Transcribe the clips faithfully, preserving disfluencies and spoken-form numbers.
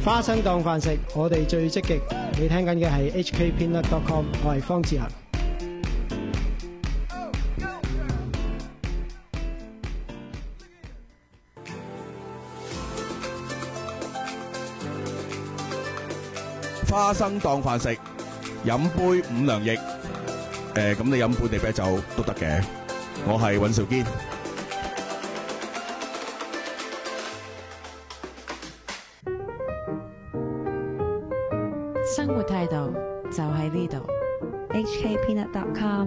花生當飯食，我哋最積極。你聽緊嘅係 H K Peanut dot com， 我係方志恒。 花生當飯食，飲杯五糧液。誒，咁你飲本地啤酒都得嘅。我係尹兆堅。 生活態度就喺呢度 ，H K Peanut dot com。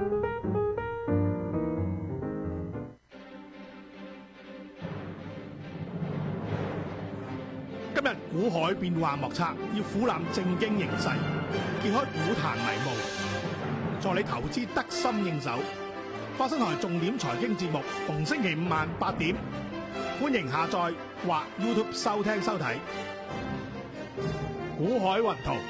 今日股海變幻莫測，要俯瞰正經形勢，揭開股壇迷霧，助你投資得心應手。花生台重點財經節目，逢星期五晚八點，歡迎下載或 YouTube 收聽收睇。股海雲圖。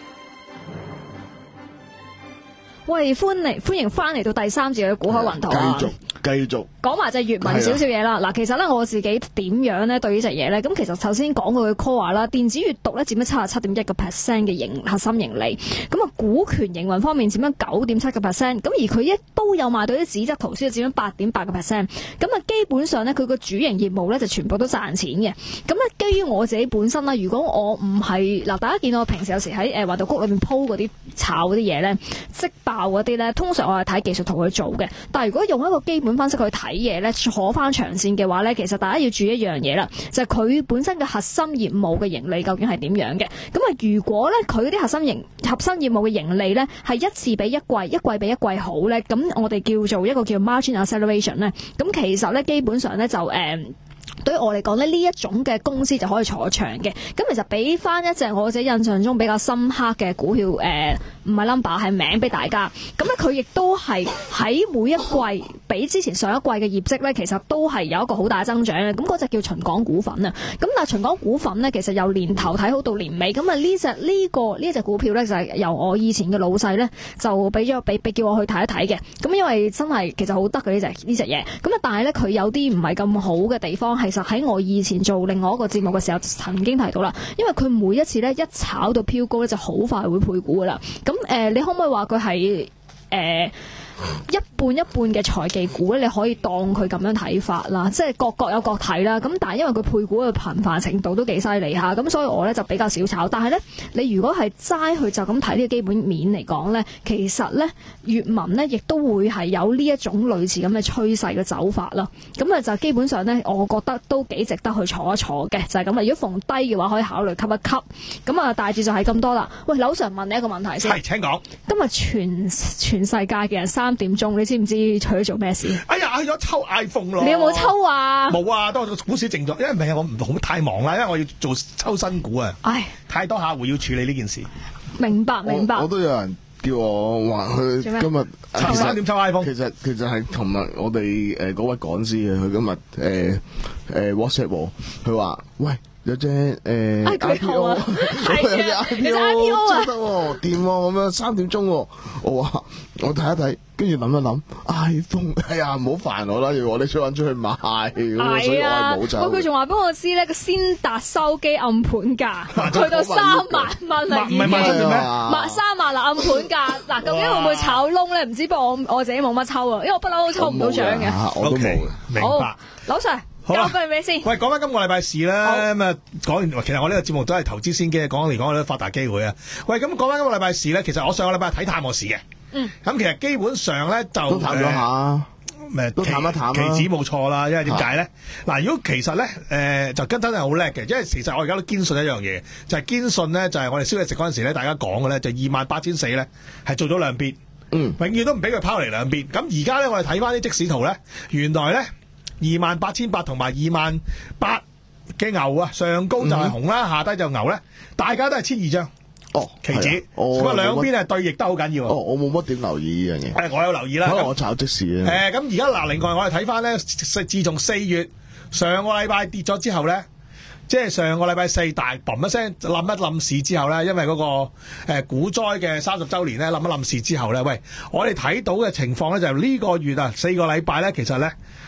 喂，歡迎歡迎翻嚟到第三節嘅股海雲圖啊！ 繼續繼續講埋隻粵文少少嘢啦。嗱，其實咧我自己點樣咧對呢隻嘢咧？咁其實頭先講過嘅 core 啦，電子閱讀咧佔咗七十七點一個 percent 嘅盈核心盈利。咁啊，股權營運方面佔咗九點七個 percent。咁而佢亦都有賣到啲紙質圖書，佔咗八點八個 percent。咁啊，基本上咧佢個主營業務咧就全部都賺錢嘅。咁咧基於我自己本身啦，如果我唔係嗱，大家見到我平時有時喺誒華道谷裏面鋪嗰啲炒嗰啲嘢咧，即爆嗰啲咧，通常我係睇技術圖去做嘅。但係如果用一個基本分析去睇嘢咧，坐翻長線嘅話咧，其實大家要注意一樣嘢啦，就係、是、佢本身嘅核心業務嘅盈利究竟係點樣嘅。咁啊，如果咧佢啲核心盈核心業務嘅盈利咧係一次比一季，一季比一季好咧，咁我哋叫做一個叫 margin acceleration 咧，咁其實咧基本上咧就誒。嗯對於我嚟講咧，呢一種嘅公司就可以坐長嘅。咁其實俾翻一隻我自己印象中比較深刻嘅股票，誒唔係 number 係名俾大家。咁咧佢亦都係喺每一季比之前上一季嘅業績咧，其實都係有一個好大增長嘅。咁嗰隻叫秦港股份啊。咁但係秦港股份咧，其實由年頭睇好到年尾。咁啊呢隻呢個呢隻股票咧，就係由我以前嘅老細咧就俾咗俾俾叫我去睇一睇嘅。咁因為真係其實好得嘅呢隻呢隻嘢。咁啊但係咧佢有啲唔係咁好嘅地方係。其實喺我以前做另外一個節目嘅時候，曾經提到啦，因為佢每一次咧一炒到飄高咧，就好快會配股噶啦。咁誒、呃，你可唔可以話佢係誒一半一半嘅財技股咧？你可以當佢咁樣睇法啦，即係各各有各睇啦。咁但係因為佢配股嘅頻繁程度都幾犀利下，咁所以我咧就比較少炒。但係咧，你如果係齋去就咁睇呢個基本面嚟講咧，其實咧粵文咧亦都會係有呢一種類似咁嘅趨勢嘅走法啦。咁啊就基本上咧，我覺得都幾值得去坐一坐嘅，就係咁啦。如果逢低嘅話，可以考慮吸一吸。咁啊，大致就係咁多啦。喂，劉 Sir 問你一個問題先。 係，請講。今日全全世界嘅人三點鐘，你知唔知去咗做咩事？ 哎呀，去咗抽 iPhone 咯！ 你有冇抽啊？ 冇啊，當我股市靜咗，因為唔係我唔好太忙啦，因為我要做抽新股啊。唉，太多客戶要處理呢件事。 明白明白。 我都有人叫我話佢今日抽三點抽 iPhone。 其實其實係同埋我哋誒嗰位講師嘅，佢今日誒誒 WhatsApp 我，佢話喂。有隻誒 I P O， 有隻 I P O 真得喎，掂喎咁樣三點鐘喎，我話我睇一睇，跟住諗一諗 iPhone， 哎呀唔好煩我啦，要我哋出揾出去買，咁所以我係冇走。 佢仲話俾我知咧，個先達收機暗盤價去到三萬蚊啦，已經賣三萬啦暗盤價。嗱，究竟會唔會炒窿咧？唔知，不過我我自己冇乜抽啊，因為我不嬲都抽唔到獎嘅。 我都冇嘅， 明白。 劉 Sir。 好啦， 交俾你先。 喂，講翻今個禮拜事啦，咁啊講完，其實我呢個節目都係投資先機，講嚟講去都發達機會啊。喂，咁講翻今個禮拜事咧，其實我上個禮拜睇探我市嘅，嗯，咁其實基本上咧就都探咗下， 誒都探一探啦， 期指冇錯啦，因為點解咧？嗱，如果其實咧，誒、呃、就跟真係好叻嘅，因為其實我而家都堅信一樣嘢，就係、是、堅信咧，就係、是、我哋宵夜食嗰陣時咧，大家講嘅咧，就二萬八千四咧係做咗兩邊，嗯，永遠都唔俾佢拋嚟兩邊。咁而家咧，我哋睇翻啲即時圖咧，原來咧。二萬八千八同埋二萬八嘅牛啊，上高就係紅啦，嗯、下低就牛咧，大家都係千二張哦，期指，咁啊兩邊係對弈得好緊要。 哦，我冇乜點留意呢樣嘢。 誒，我有留意啦。 可能我炒即時咧。 誒，咁而家嗱，另外我哋睇翻咧，自從四月上個禮拜跌咗之後咧，即係上個禮拜四大嘣一聲冧一冧市之後咧，因為嗰、那個誒股災嘅三十週年咧冧一冧市之後咧，喂，我哋睇到嘅情況咧就係呢個月啊四個禮拜咧，其實咧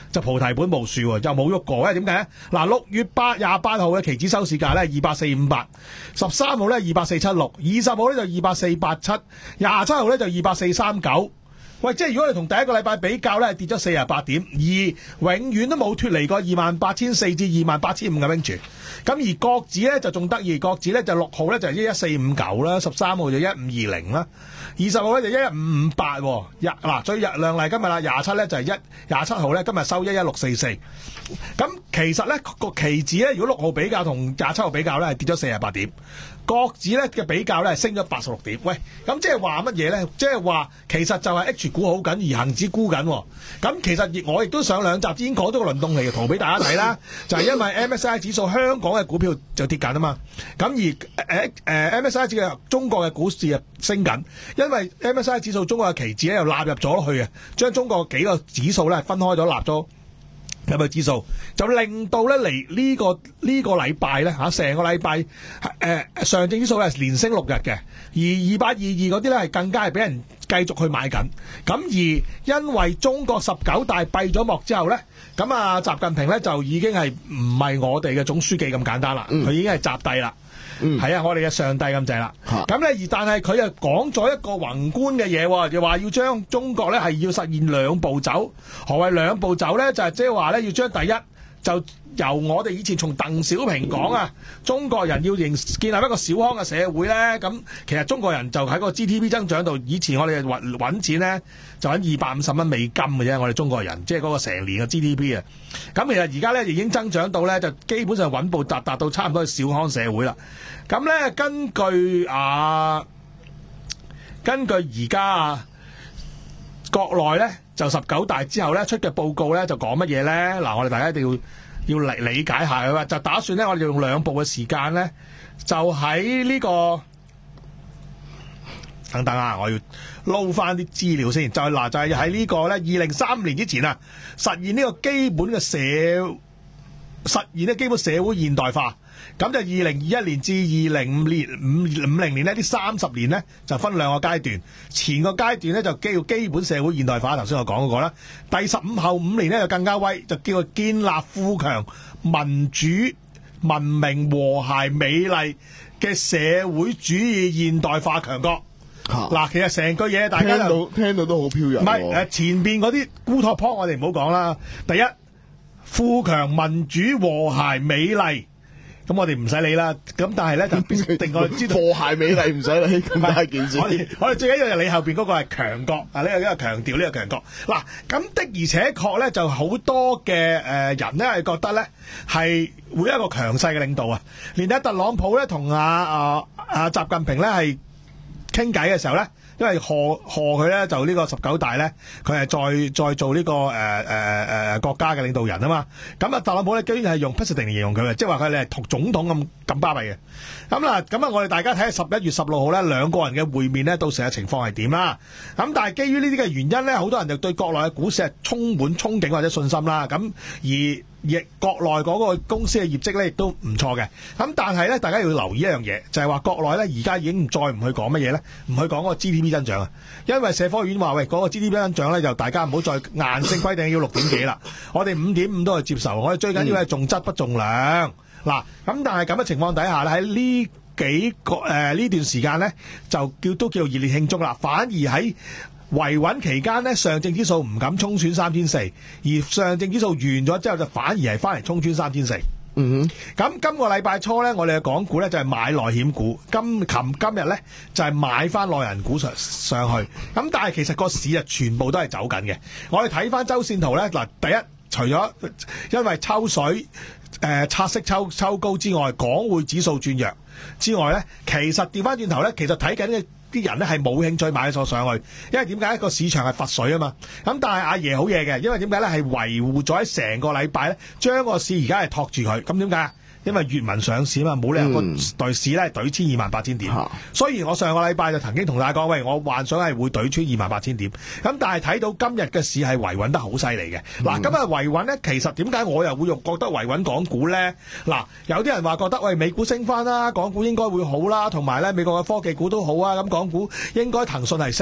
就菩提本無樹喎，就冇喐過。因為點解咧？嗱，六月八廿八號嘅期指收市價咧二百四五八，十三號咧二百四七六，二十號咧就二百四八七，廿七號咧就二百四三九。喂，即係如果你同第一個禮拜比較咧，跌咗四十八點，而永遠都冇脫離過二萬八千四至二萬八千五嘅 range。咁而國指咧就仲得意，國指咧就六號咧就一一四五九啦，十三號就一五二零啦，二十號咧就一一五五八。日嗱最日亮麗今日啦，廿七咧就係一廿七號咧今日收一一六四四。咁其實咧個期指咧，如果六號比較同廿七號比較咧，係跌咗四十八點。國指咧嘅比較咧係升咗八十六點。喂，咁即係話乜嘢咧？即係話其實就係 H 股好緊，而恆指沽緊。咁其實我亦都上兩集已經講咗個輪動嚟嘅圖俾大家睇啦，就係因為 M S I 指數香港嘅股票就跌緊啊嘛。咁而誒誒、呃呃、M S I 指嘅中國嘅股市啊升緊，因為 M S I 指數中國嘅期指咧又納入咗去啊，將中國幾個指數咧分開咗納咗。有冇指數就令到咧嚟呢個呢個禮拜咧嚇成個禮拜誒上證指數係連升六日嘅，而二八二二嗰啲咧係更加係俾人繼續去買緊。咁而因為中國十九大閉咗幕之後咧，咁啊習近平咧就已經係唔係我哋嘅總書記咁簡單啦，佢、嗯、已經係習帝啦。嗯，係啊，我哋嘅上帝咁滯啦。咁咧，而但係佢又講咗一個宏觀嘅嘢，就話要將中國咧係要實現兩步走。何謂兩步走咧？就係即係話咧，要將第一就由我哋以前從鄧小平講啊，中國人要建建立一個小康嘅社會咧。咁其實中國人就喺個 G D P 增長度，以前我哋揾揾錢咧就揾二百五十蚊美金嘅啫。我哋中國人即係嗰個成年嘅 G D P 啊。咁其實而家咧已經增長到咧，就基本上穩步達達到差唔多小康社會啦。咁咧，根據啊，根據而家啊，國內咧就十九大之後咧出嘅報告咧就講乜嘢咧？嗱，我哋大家一定要要理理解下嘅，就打算咧我哋用兩步嘅時間咧，就喺呢個等等啊，我要撈翻啲資料先。就係嗱，就係喺呢個咧二零三五年之前啊，實現呢個基本嘅社實現呢基本社會現代化。咁就二零二一年至二零五年五五零年呢，呢三十年呢，就分兩個階段。前個階段呢，就叫基本社會現代化，頭先我講嗰個啦。第十五後五年呢，就更加威，就叫做建立富強、民主、文明、和諧、美麗嘅社會主義現代化強國。嗱、啊，其實成句嘢大家聽到聽到都好飄逸。唔係誒，前邊嗰啲烏托邦我哋唔好講啦。第一，富強、民主、和諧、美麗。咁我哋唔使理啦，咁但係咧就必定我知道和諧美麗唔使理咁大件事。 我哋我哋最緊要係你後邊嗰個係強國啊！呢個呢個強調呢個強國。嗱，咁的而且確咧就好多嘅誒人咧係覺得咧係會一個強勢嘅領導啊！連阿特朗普咧同阿阿阿習近平咧係傾偈嘅時候咧。因為賀賀佢咧就呢個十九大咧，佢係再再做呢、這個誒誒誒國家嘅領導人啊嘛。咁啊特朗普咧居然係用 president 嚟形容佢嘅，即係話佢哋係同總統咁咁巴閉嘅。咁啦，咁啊我哋大家睇下十一月十六號咧兩個人嘅會面咧，到時嘅情況係點啦。咁但係基於呢啲嘅原因咧，好多人就對國內嘅股市係充滿憧憬或者信心啦。咁而亦國內嗰個公司嘅業績咧，亦都唔錯嘅。咁但係咧，大家要留意一樣嘢，就係話國內咧而家已經再唔去講乜嘢咧，唔去講嗰個 G D P 增長啊。因為社科院話喂，嗰個 G D P 增長咧，就大家唔好再硬性規定要六點幾啦。我哋五點五都係接受，我哋最緊要係重質不重量。嗱、嗯，咁但係咁嘅情況底下咧，喺呢幾個誒呢、呃、段時間咧，就叫都叫做熱烈慶祝啦。反而喺維穩期間呢，上證指數唔敢衝穿三千四，而上證指數完咗之後就反而係翻嚟衝穿三千四。嗯哼，咁今個禮拜初呢，我哋嘅港股呢就係買內險股，今琴今日呢就係買翻內銀股上上去。咁但係其實個市啊全部都係走緊嘅。我哋睇翻周線圖呢，嗱，第一除咗因為抽水誒拆息抽抽高之外，港匯指數轉弱之外呢，其實調翻轉頭呢，其實睇緊嘅啲人咧係冇興趣買咗上去，因為點解？個市場係罰水啊嘛。咁但係阿爺好嘢嘅，因為點解咧？係維護咗喺成個禮拜咧，將個市而家係托住佢。咁點解？因為粵文上市啊嘛，冇理由個對市咧懟穿二萬八千點。所以我上個禮拜就曾經同大家講，喂，我幻想係會懟穿二萬八千點。咁但係睇到今日嘅市係維穩得好犀利嘅。嗱、嗯，今日維穩咧，其實點解我又會用覺得維穩港股咧？嗱，有啲人話覺得喂，美股升翻啦，港股應該會好啦，同埋咧美國嘅科技股都好啊，咁港股應該騰訊係升嘅。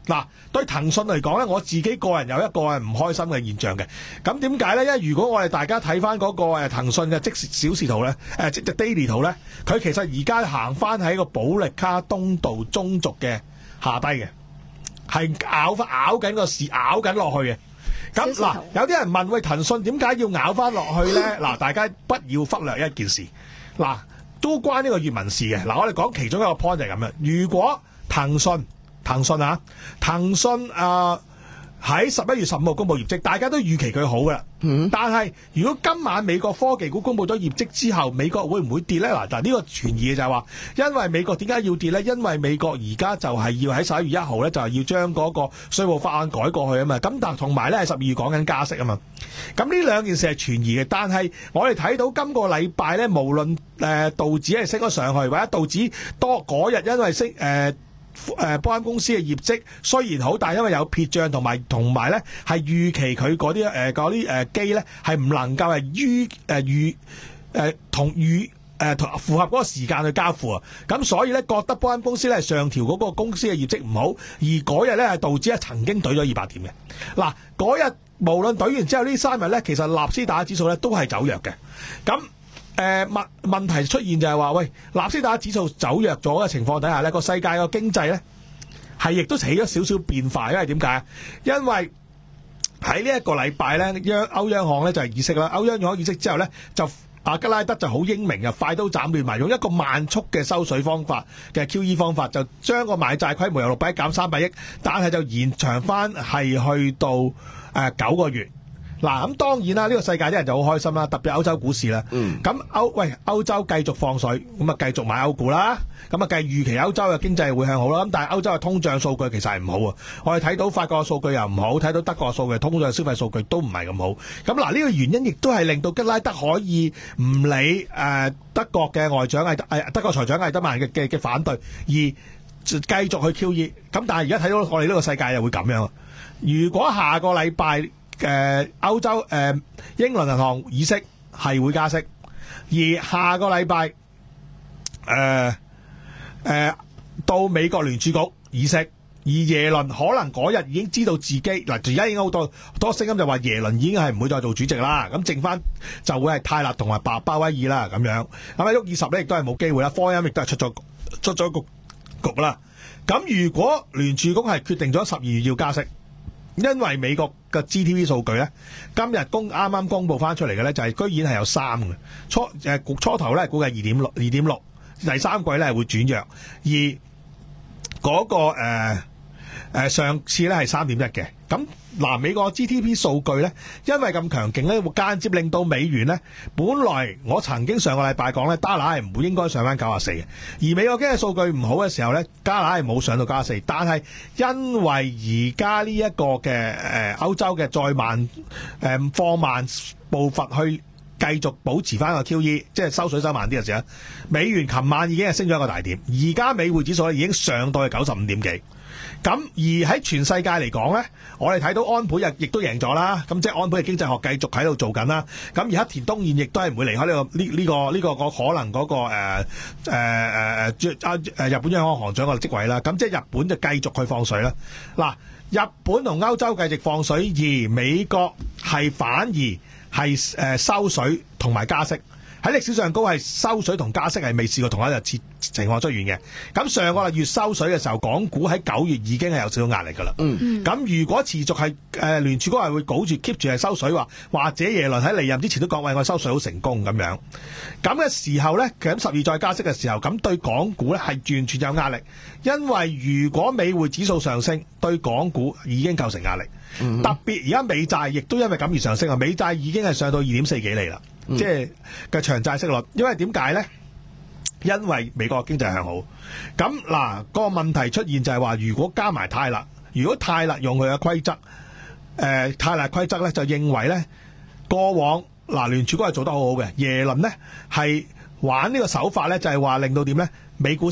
嗱，對騰訊嚟講咧，我自己個人有一個係唔開心嘅現象嘅。咁點解咧？因為如果我哋大家睇翻嗰個誒騰訊嘅即時小時圖咧，誒即係 daily 圖咧，佢其實而家行翻喺個保力加東道中軸嘅下低嘅，係咬翻咬緊個市，咬緊落去嘅。咁嗱，有啲人問喂，騰訊點解要咬翻落去咧？嗱，大家不要忽略一件事，嗱，都關呢個粵文事嘅。嗱，我哋講其中一個 point 就係咁樣，如果騰訊騰訊啊，騰訊啊喺十一月十五號公布業績，大家都預期佢好噶啦。嗯，但係如果今晚美國科技股公布咗業績之後，美國會唔會跌咧？嗱，嗱呢個傳言就係話，因為美國點解要跌咧？因為美國而家就係要喺十一月一號咧，就係要將嗰個稅務法案改過去啊嘛。咁但同埋咧係十二月講緊加息啊嘛。咁呢兩件事係傳言嘅，但係我哋睇到今個禮拜咧，無論誒、呃、道指係升咗上去，或者道指多嗰日因為升誒。呃誒，波音公司嘅業績雖然好，但係因為有撇賬同埋同埋咧，係預期佢嗰啲誒嗰啲誒機咧係唔能夠係於誒預誒同預誒同符合嗰個時間去交付啊，咁所以咧覺得波音公司咧上調嗰個公司嘅業績唔好，而嗰日咧係導致咧曾經懟咗二百點嘅。嗱，嗰日無論懟完之後呢三日咧，其實納斯達克指數咧都係走弱嘅，咁。誒問問題出現就係話，喂，納斯達克指數走弱咗嘅情況底下咧，個世界個經濟咧係亦都起咗少少變化，因為點解？因為喺呢一個禮拜咧，央歐央行咧就係議息啦，歐央行議息之後咧，就阿吉拉德就好英明啊，快刀斬亂麻，用一個慢速嘅收水方法嘅 Q E 方法，就將個買債規模由六百億減三百億，但係就延長翻係去到誒九、呃、個月。嗱，咁當然啦，呢、這個世界啲人就好開心啦，特別歐洲股市啦。嗯。咁歐喂歐洲繼續放水，咁啊繼續買歐股啦。咁啊計預期歐洲嘅經濟會向好啦。咁但係歐洲嘅通脹數據其實係唔好啊。我哋睇到法國嘅數據又唔好，睇到德國嘅數據，通脹消費數據都唔係咁好。咁嗱，呢個原因亦都係令到吉拉德可以唔理誒、呃、德國嘅外長係誒德國財長艾德曼嘅嘅嘅反對，而繼續去 Q E。咁但係而家睇到我哋呢個世界又會咁樣。如果下個禮拜誒、呃、歐洲誒、呃、英倫銀行議息係會加息，而下個禮拜誒誒到美國聯儲局議息，而耶倫可能嗰日已經知道自己嗱，而家已經好多多聲音就話耶倫已經係唔會再做主席啦，咁剩翻就會係泰勒同埋鮑鮑威爾啦咁樣，咁啊沃爾什咧亦都係冇機會啦，科恩亦都係出咗出咗局局啦。咁如果聯儲局係決定咗十二月要加息，因為美國嘅 G D P 數據咧，今日公啱啱公佈翻出嚟嘅咧，就係居然係有三嘅初誒初頭咧，估計二點六二點六，第三季咧係會轉弱，而嗰、那個誒、呃呃、上次咧係三點一嘅。咁嗱，美國 G D P 數據咧，因為咁強勁咧，會間接令到美元咧，本來我曾經上個禮拜講咧，加拿係唔會應該上翻九十四嘅，而美國經濟數據唔好嘅時候咧，加拿係冇上到九十四，但係因為而家呢一個嘅誒、呃、歐洲嘅再慢誒、呃、放慢步伐去繼續保持翻個 Q E， 即係收水收慢啲嘅時候，美元琴晚已經係升咗一個大點，而家美匯指數已經上到去九十五點幾。咁而喺全世界嚟講咧，我哋睇到安倍亦都贏咗啦。咁即係安倍嘅經濟學繼續喺度做緊啦。咁而黑田東彥亦都係唔會離開呢、這個呢呢、這個呢、這個個可能嗰、那個誒誒誒誒日本央行行長個職位啦。咁即係日本就繼續去放水啦。嗱，日本同歐洲繼續放水，而美國係反而係誒、呃、收水同埋加息。喺歷史上高係收水同加息係未試過同一日次情況出現嘅。咁上個月收水嘅時候，港股喺九月已經係有少少壓力㗎啦。嗯，咁如果持續係誒聯儲局係會保住 keep 住係收水話，或者耶倫喺離任之前都講喂，我收水好成功咁樣。咁嘅時候咧，咁十二再加息嘅時候，咁對港股咧係完全有壓力，因為如果美匯指數上升，對港股已經構成壓力。嗯、特別而家美債亦都因為咁而上升啊！美債已經係上到二點四幾厘啦。嗯、即係嘅長債息率，因為點解咧？因為美國經濟向好，咁嗱、個問題出現就係話，如果加埋泰勒，如果泰勒用佢嘅規則，誒、呃、泰勒規則咧就認為咧，過往嗱聯儲局係做得好好嘅，耶倫咧係玩呢個手法咧，就係話令到點咧，美股升，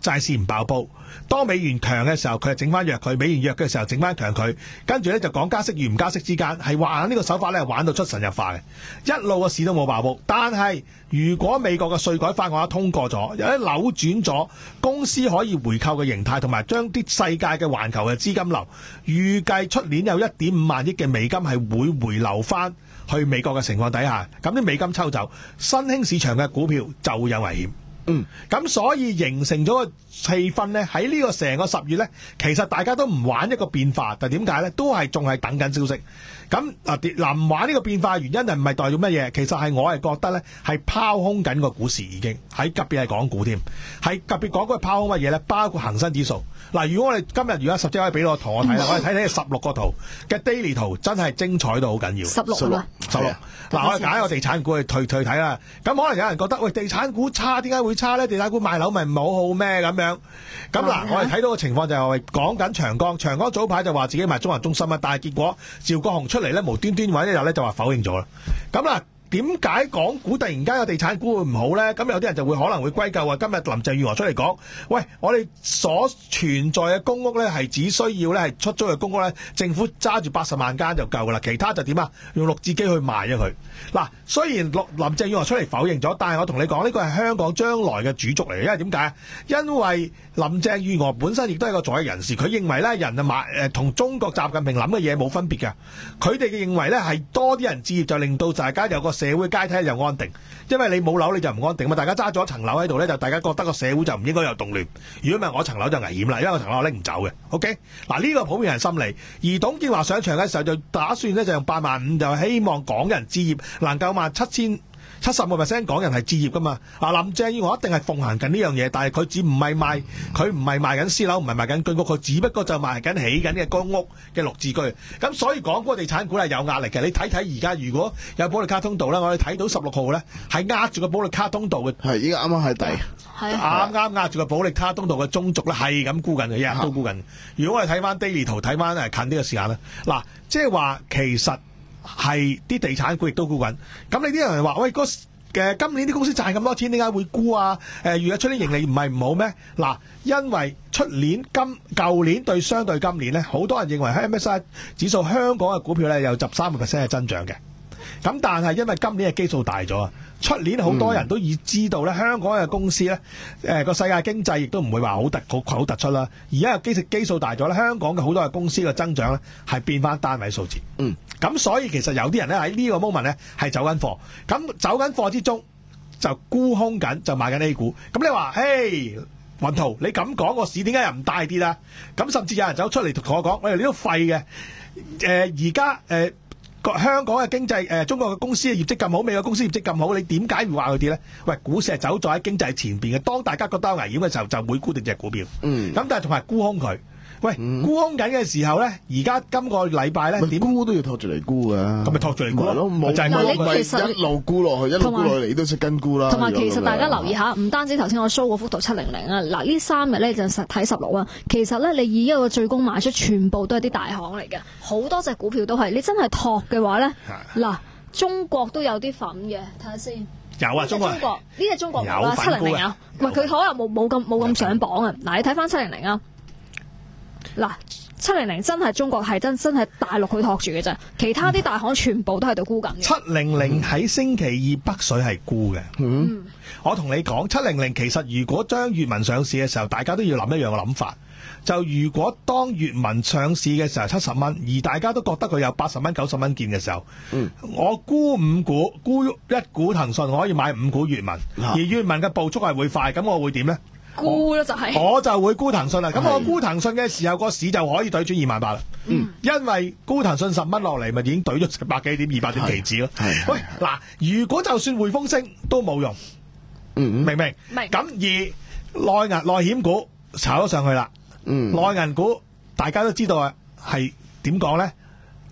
債市唔爆煲。當美元強嘅時候，佢就整翻弱佢；美元弱嘅時候，整翻強佢。跟住咧就講加息與唔加息之間，係玩呢個手法咧，玩到出神入化嘅。一路個市都冇爆煲。但係如果美國嘅稅改法案通過咗，有啲扭轉咗公司可以回購嘅形態，同埋將啲世界嘅環球嘅資金流，預計出年有一點五萬億嘅美金係會回流翻去美國嘅情況底下，咁啲美金抽走，新興市場嘅股票就會有危險。嗯，咁所以形成咗個氣氛呢，喺呢個成個十月呢，其實大家都唔玩一個變化，但點解呢？都係仲係等緊消息。咁嗱，嗱唔玩呢個變化原因係唔係代表乜嘢？其實係我係覺得呢，係拋空緊個股市，已經喺特別係港股添，係特別講嗰個拋空乜嘢呢？包括恒生指數。嗱，如果我哋今日如果十隻可以俾我圖我睇啦，我哋睇睇十六個圖嘅 daily 圖，真係精彩到好緊要。 十六十六，十六。嗱，我哋揀一個地產股去退退睇啦。咁可能有人覺得喂，地產股差，點解會差呢？地產股賣樓咪唔好好咩咁樣？咁嗱，我哋睇到個情況就係講緊長江，長江早排就話自己賣中環中心啊，但係結果趙國雄出嚟咧，無端端揾一日咧就話否認咗啦。咁嗱。點解港股突然間有地產股會唔好呢？咁有啲人就會可能會歸咎話，今日林鄭月娥出嚟講，喂，我哋所存在嘅公屋呢，係只需要呢係出租嘅公屋呢，政府揸住八十萬間就夠噶啦，其他就點啊？用綠置居去賣咗佢。嗱，雖然林鄭月娥出嚟否認咗，但係我同你講呢個係香港將來嘅主軸嚟嘅，因為點解？因為林鄭月娥本身亦都係個左翼人士，佢認為呢人啊買誒同中國習近平諗嘅嘢冇分別嘅，佢哋嘅認為呢係多啲人置業就令到大家有個社會階梯又安定，因為你冇樓你就唔安定嘛。大家揸咗一層樓喺度咧，就大家覺得個社會就唔應該有動亂。如果唔係，我層樓就危險啦，因為我層樓拎唔走嘅。OK，嗱呢個普遍人心理。而董建華上場嘅時候就打算咧就用八萬五，就希望港人置業能夠萬七千。七十個 percent 港人係置業噶嘛？啊，林鄭月娥一定係奉行緊呢樣嘢，但係佢只唔係賣，佢唔係賣緊私樓，唔係賣緊居屋，佢只不過就賣緊起緊嘅公屋嘅綠置居。咁所以港股地產股係有壓力嘅。你睇睇而家如果有保利卡通道咧，我哋睇到十六號咧係壓住個保利卡通道嘅， 係依家啱啱喺底， 啱啱壓住個保利卡通道嘅中軸咧係咁沽緊嘅，日日都沽緊。如果我哋睇翻 daily 圖，睇翻誒近啲嘅時間咧，嗱，即係話其實。係啲地產股亦都沽緊，咁你啲人話喂，嗰嘅今年啲公司賺咁多錢，點解會沽啊？誒，如果出年盈利唔係唔好咩？嗱，因為出年今舊年對相對今年咧，好多人認為 M S C I 指數香港嘅股票咧有十三個 percent 嘅增長嘅，咁但係因為今年嘅基數大咗啊。出年好多人都已知道咧，香港嘅公司咧，誒、呃、個世界經濟亦都唔會話好突好好突出啦。而家個基基數大咗咧，香港嘅好多嘅公司嘅增長咧係變翻單位數字。嗯，咁所以其實有啲人咧喺呢個 moment 咧係走緊貨，咁走緊貨之中就沽空緊，就買緊 A 股。咁你話，嘿，雲圖，你咁講個市點解又唔大跌啊？咁甚至有人走出嚟同我講，喂，你都廢嘅。誒而家誒。香港嘅經濟誒、呃，中國嘅公司嘅業績咁好，美國公司業績咁好，你點解會話佢跌咧？喂，股市係走在喺經濟前邊嘅，當大家覺得有危險嘅時候，就會沽定隻股票。嗯，咁但係同埋沽空佢。喂，嗯、沽空緊嘅時候咧，而家今個禮拜咧點沽都要托住嚟沽㗎， 咁咪托住嚟沽咯， 冇就係冇其實一路沽落去，一路沽落嚟，你都識跟沽啦。 同埋其實大家留意下，唔單止頭先我 show 嗰幅圖七零零啊，嗱呢三日咧就實睇十六啊。其實咧，你以一個最高賣出，全部都係啲大行嚟嘅，好多隻股票都係。你真係托嘅話咧，嗱中國都有啲份嘅，睇下先。 有啊，中國呢隻中國冇啦，七零零啊，唔係佢可能冇冇咁冇咁上榜啊。嗱，你睇翻七零零啊。嗱，七零零真係中國係真真係大陸去托住嘅啫，其他啲大行全部都喺度沽緊嘅。七零零喺星期二北水係沽嘅。嗯，我同你講，七零零其實如果將粵文上市嘅時候，大家都要諗一樣嘅諗法。就如果當粵文上市嘅時候七十蚊，而大家都覺得佢有八十蚊、九十蚊見嘅時候，嗯，我沽五股，沽一股騰訊，我可以買五股粵文，啊、而粵文嘅步速係會快，咁我會點呢？ 沽咯就係， 我就會沽騰訊啦。咁我沽騰訊嘅時候，個市就可以對轉二萬八啦。嗯，因為沽騰訊十蚊落嚟，咪已經對咗百幾點、二百點期指咯。喂，嗱，如果就算匯豐升都冇用，嗯，明唔明？明。咁而內銀內險股炒咗上去啦。嗯，內銀股大家都知道啊，係點講咧？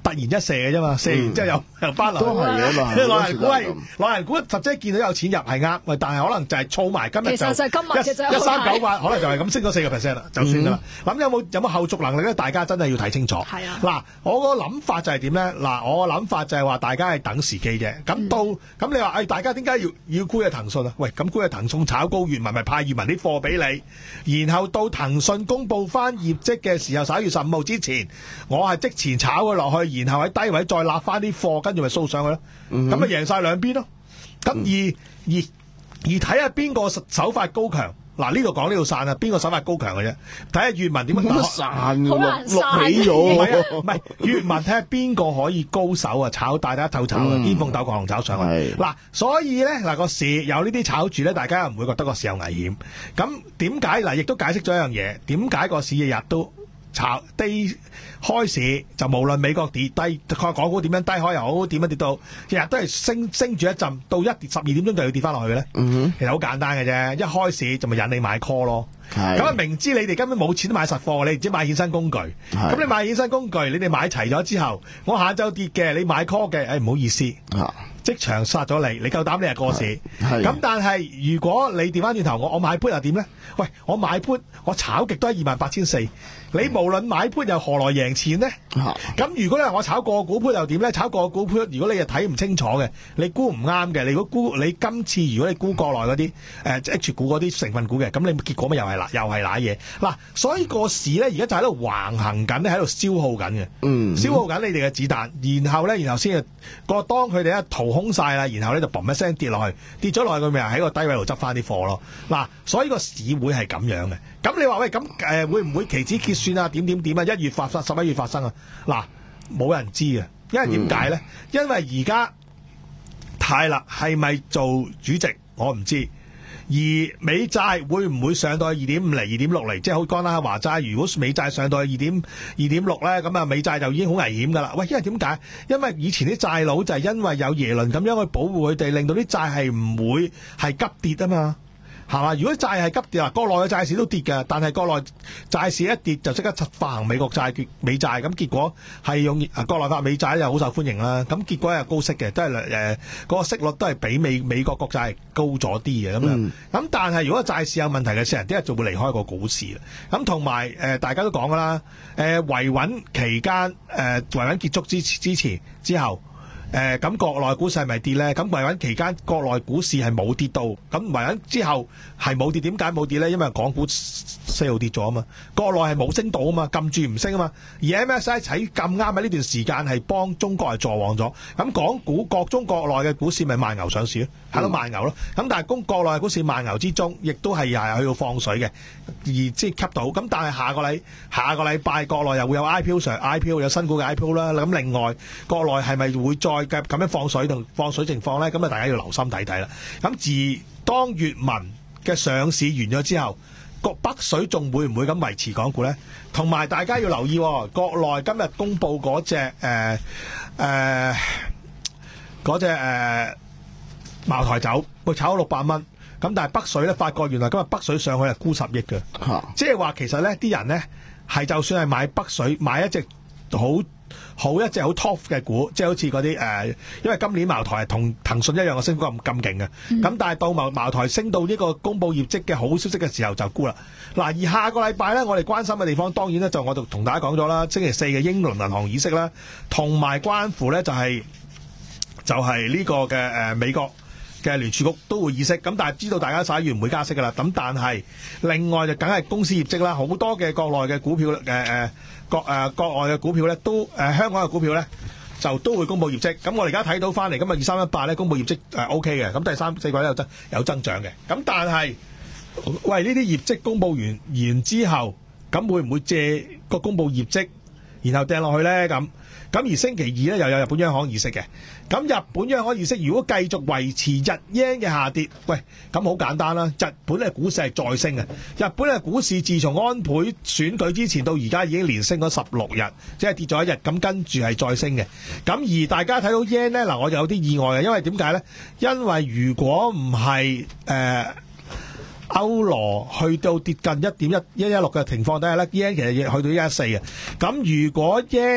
突然一射嘅啫嘛，射完之後又又翻嚟， 都係嘅嘛。 老人股係老人股，實際見到有錢入係啱，喂，但係可能就係儲埋今日就其實就係今日嘅啫一三九八，可能就係咁升咗四個 percent 啦，就算噶啦。咁有冇有冇後續能力咧？大家真係要睇清楚。 係啊。 嗱，我個諗法就係點咧？嗱，我個諗法就係話大家係等時機啫。咁到咁你話誒，大家點解要要沽嘅騰訊啊？喂，咁沽嘅騰訊炒高粵文，咪派粵文啲貨俾你，然後到騰訊公佈翻業績嘅時候，十一月十五號之前，我係即前炒佢落去，然後喺低位再立翻啲貨，跟住咪掃上去咯。咁咪贏晒兩邊咯。咁而而而睇下邊個手法高強。嗱，呢度講呢度散啊，邊個手法高強嘅啫？睇下粵文點樣打散嘅， 好難散落起咗。 唔係啊，唔係粵文睇下邊個可以高手啊，炒大家鬥炒嘅， 嗯巔峰鬥狂龍炒上去。 係嗱，所以咧嗱個市有呢啲炒住咧，大家又唔會覺得個市有危險。咁點解嗱？亦都解釋咗一樣嘢，點解個市日日都炒低開市就無論美國跌低，港股點樣低開又好，點樣跌到，日日都係升升住一陣，到一跌十二點鐘就要跌翻落去嘅咧。 嗯其實好簡單嘅啫，一開市就咪引你買 call 咯。 係咁啊，明知你哋根本冇錢買實貨，你唔知買衍生工具。咁你買衍生工具，你哋買齊咗之後，我下晝跌嘅，你買 call 嘅，誒唔好意思， 嚇即場殺咗你，你夠膽你係過市。 係咁但係如果你調翻轉頭，我我買 put 又點咧？喂，我買 put，我炒極都係二萬八千四。你無論買 put 又何來贏錢呢？ 嚇咁如果你話我炒個股 put 又點咧？炒個股 put，如果你又睇唔清楚嘅，你估唔啱嘅，你如果估你今次如果你估國內嗰啲誒 H 股嗰啲成分股嘅，咁你結果咪又係嗱又係瀨嘢嗱，所以個市咧而家就喺度橫行緊咧，喺度消耗緊嘅， 嗯消耗緊你哋嘅子彈，然後咧，然後先個當佢哋一掏空晒啦，然後咧就嘣一聲跌落去，跌咗落去佢咪喺個低位度執翻啲貨咯。嗱，所以個市會係咁樣嘅。咁你話喂，咁誒、呃、會唔會期指結算啊？點點點啊？一月發生，十一月發生啊？嗱，冇人知嘅，因為點解咧？因為而家泰勒係咪做主席，我唔知。而美債會唔會上到去二點五厘、二點六厘？即係好講啦，話齋，如果美債上到去二點二點六咧，咁啊美債就已經好危險噶啦。喂，因為點解？因為以前啲債佬就係因為有耶倫咁樣去保護佢哋，令到啲債係唔會係急跌啊嘛。係嘛？如果債係急跌啊，國內嘅債市都跌嘅，但係國內債市一跌就即刻發行美國債券、美債，咁結果係用啊國內發美債又好受歡迎啦。咁結果係高息嘅，都係誒嗰個息率都係比美美國國債高咗啲嘅咁樣。咁、嗯、但係如果債市有問題嘅時候，啲人就會離開個股市啦。咁同埋誒大家都講㗎啦，誒維穩期間誒、呃、維穩結束之之前之後。誒咁、呃、國內股市係咪跌咧？咁維穩期間國內股市係冇跌到，咁維穩之後係冇跌，點解冇跌咧？因為港股四號跌咗啊嘛，國內係冇升到啊嘛，撳住唔升啊嘛。而 M S I 喺咁啱喺呢段時間係幫中國係助旺咗，咁港股國中國內嘅股市咪慢牛上市咯，喺度慢牛咯。咁但係公國內嘅股市慢牛之中，亦都係又係去到放水嘅，而即係吸到。咁但係下個禮下個禮拜國內又會有 I P O 上 I P O 有新股嘅 I P O 啦。咁另外國內係咪會再咁樣放水同放水情況咧，咁啊大家要留心睇睇啦。咁自當粵文嘅上市完咗之後，個北水仲會唔會咁維持港股咧？同埋大家要留意、哦，國內今日公布嗰隻誒誒嗰隻誒茅台酒，會炒咗六百蚊。咁但係北水咧，發覺原來今日北水上去係沽十億嘅，即係話其實咧啲人咧係就算係買北水買一隻好。好一隻好 top 嘅股，即係好似嗰啲誒，因為今年茅台係同騰訊一樣嘅升幅咁咁勁嘅，咁、嗯、但係到茅茅台升到呢個公佈業績嘅好消息嘅時候就沽啦。嗱，而下個禮拜咧，我哋關心嘅地方當然咧就我就同大家講咗啦，星期四嘅英倫銀行議息啦，同埋關乎咧就係、是、就係、是、呢個嘅誒、呃、美國嘅聯儲局都會議息，咁但係知道大家十一月唔會加息噶啦，咁但係另外就梗係公司業績啦，好多嘅國內嘅股票誒誒。呃國誒、呃、國外嘅股票咧，都誒、呃、香港嘅股票咧，就都會公布業績。咁我哋而家睇到翻嚟，咁啊二三一八咧公布業績誒、呃、O K 嘅，咁第三四季咧有增有增長嘅。咁但係，喂呢啲業績公布完完之後，咁會唔會借個公布業績，然後掟落去咧？咁咁而星期二咧又有日本央行議息嘅。咁日本央行議息如果繼續維持日 yen 嘅下跌，喂咁好簡單啦。日本嘅股市係再升嘅。日本嘅股市自從安倍選舉之前到而家已經連升咗十六日，即係跌咗一日，咁跟住係再升嘅。咁而大家睇到 yen 咧，嗱我就有啲意外嘅，因為點解咧？因為如果唔係誒歐羅去到跌近一點一一一六嘅情況底下咧 yen 其實亦去到一一四嘅。咁如果 yen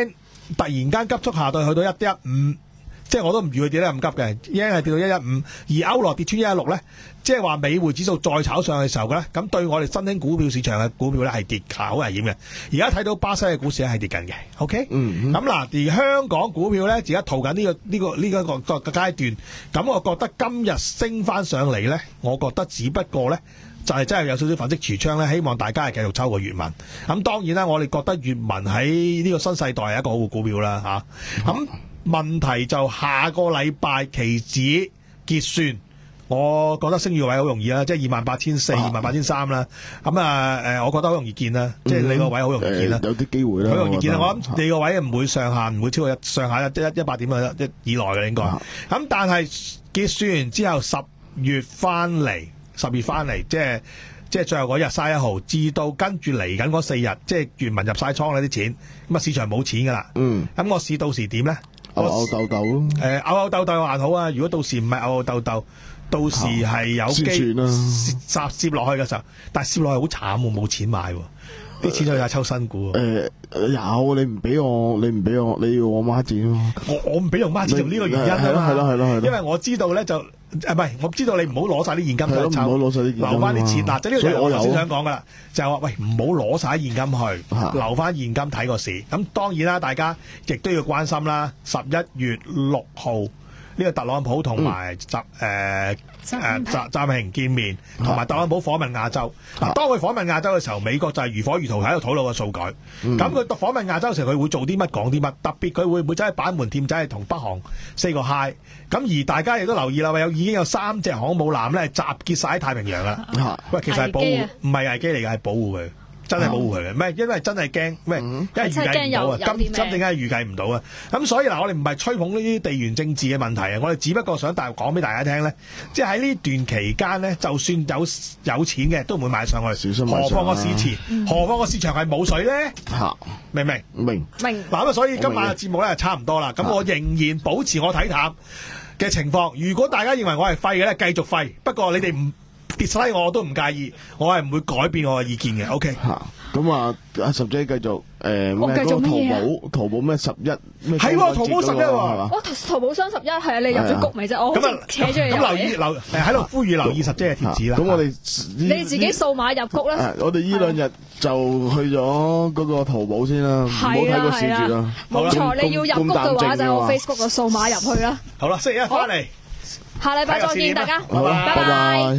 突然間急速下跌去到一一五。即係我都唔預佢跌得咁急嘅，已經係跌到一一五，而歐羅跌穿一一六咧，即係話美匯指數再炒上去嘅時候咧，咁對我哋新興股票市場嘅股票咧係跌好危險嘅。而家睇到巴西嘅股市係跌緊嘅 ，OK？ 嗯， 咁嗱，而香港股票咧而家逃緊呢個呢個呢個個個階段，咁我覺得今日升翻上嚟咧，我覺得只不過咧就係真係有少少粉飾櫥窗咧，希望大家係繼續抽個粵文。咁當然啦，我哋覺得粵文喺呢個新世代係一個好嘅股票啦，嚇咁。問題就下個禮拜期指結算，我覺得升月位好容易啦，即係二萬八千四、二萬八千三啦。咁啊誒，我覺得好容易見啦，嗯、即係你個位好容易見啦、 呃，有啲機會啦。 好容易見啦， 我我諗你個位唔會上限，唔會超過一上下一一一百點啊一以內嘅應該。咁、嗯、但係結算完之後，十月翻嚟，十月翻嚟，即係即係最後嗰日卅一號，至到跟住嚟緊嗰四日，即係原文入晒倉啦啲錢，咁啊市場冇錢噶啦。嗯，咁個市到時點咧？ 吽吽豆豆咯， 誒吽吽豆豆還好啊！如果到時唔係吽吽豆豆，到時係有機攝攝落去嘅時候，但係攝落去好慘喎，冇錢買喎，啲錢就係抽新股。 誒有你唔俾我，你唔俾我，你要我孖展咯。 我我唔俾用孖展，就呢個原因啊嘛。 係咯係咯係咯， 因為我知道咧就誒唔係，我知道你唔好攞晒啲現金去抽， 唔好攞晒啲現金， 留翻啲錢嗱。即係呢個就係我頭先想講噶啦，就係話喂唔好攞晒現金去，留翻現金睇個市。咁當然啦，大家亦都要關心啦。十一月六號呢個特朗普同埋習誒誒習習平見面，同埋特朗普訪問亞洲。嗱，當佢訪問亞洲嘅時候，美國就係如火如荼喺度討論個數據。咁佢訪問亞洲嘅時候，佢會做啲乜講啲乜？特別佢會唔會真係板門店仔係同北韓 say 個 hi？咁而大家亦都留意啦，有已經有三隻航母艦咧集結晒喺太平洋啦。喂，其實係保護，唔係危機嚟嘅，係保護佢。真係保護佢嘅，唔係因為真係驚，咩？因為預計唔到啊，今今正梗係預計唔到啊。咁所以嗱，我哋唔係吹捧呢啲地緣政治嘅問題啊，我哋只不過想大講俾大家聽咧，即係喺呢段期間咧，就算有有錢嘅都唔會買上去， 小心何況個市場，嗯、何況個市場係冇水咧？嚇，明唔明？ 明明。 嗱咁啊，所以今晚嘅節目咧係差唔多啦。咁我仍然保持我睇淡嘅情況。如果大家認為我係廢嘅咧，繼續廢。不過你哋唔跌低我都唔介意，我係唔會改變我嘅意見嘅。O K， 嚇， 咁啊，阿十姐繼續誒咩？嗰個淘寶淘寶咩十一咩？ 係喎，淘寶十一喎， 哇！淘寶雙十一係啊，你入咗谷未啫？我好似扯咗你入。 咁留意留喺度呼籲留意十姐嘅貼紙啦。 咁我哋你自己數碼入谷啦。 我哋呢兩日就去咗嗰個淘寶先啦，唔好睇個市住啦。 冇錯，你要入谷嘅話就用 Facebook 嘅數碼入去啦。 好啦，星期一翻嚟， 下禮拜再見大家， 拜拜。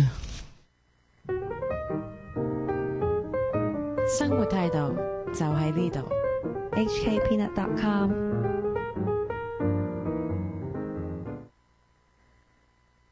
生活態度就喺呢度，H K Peanut dot com。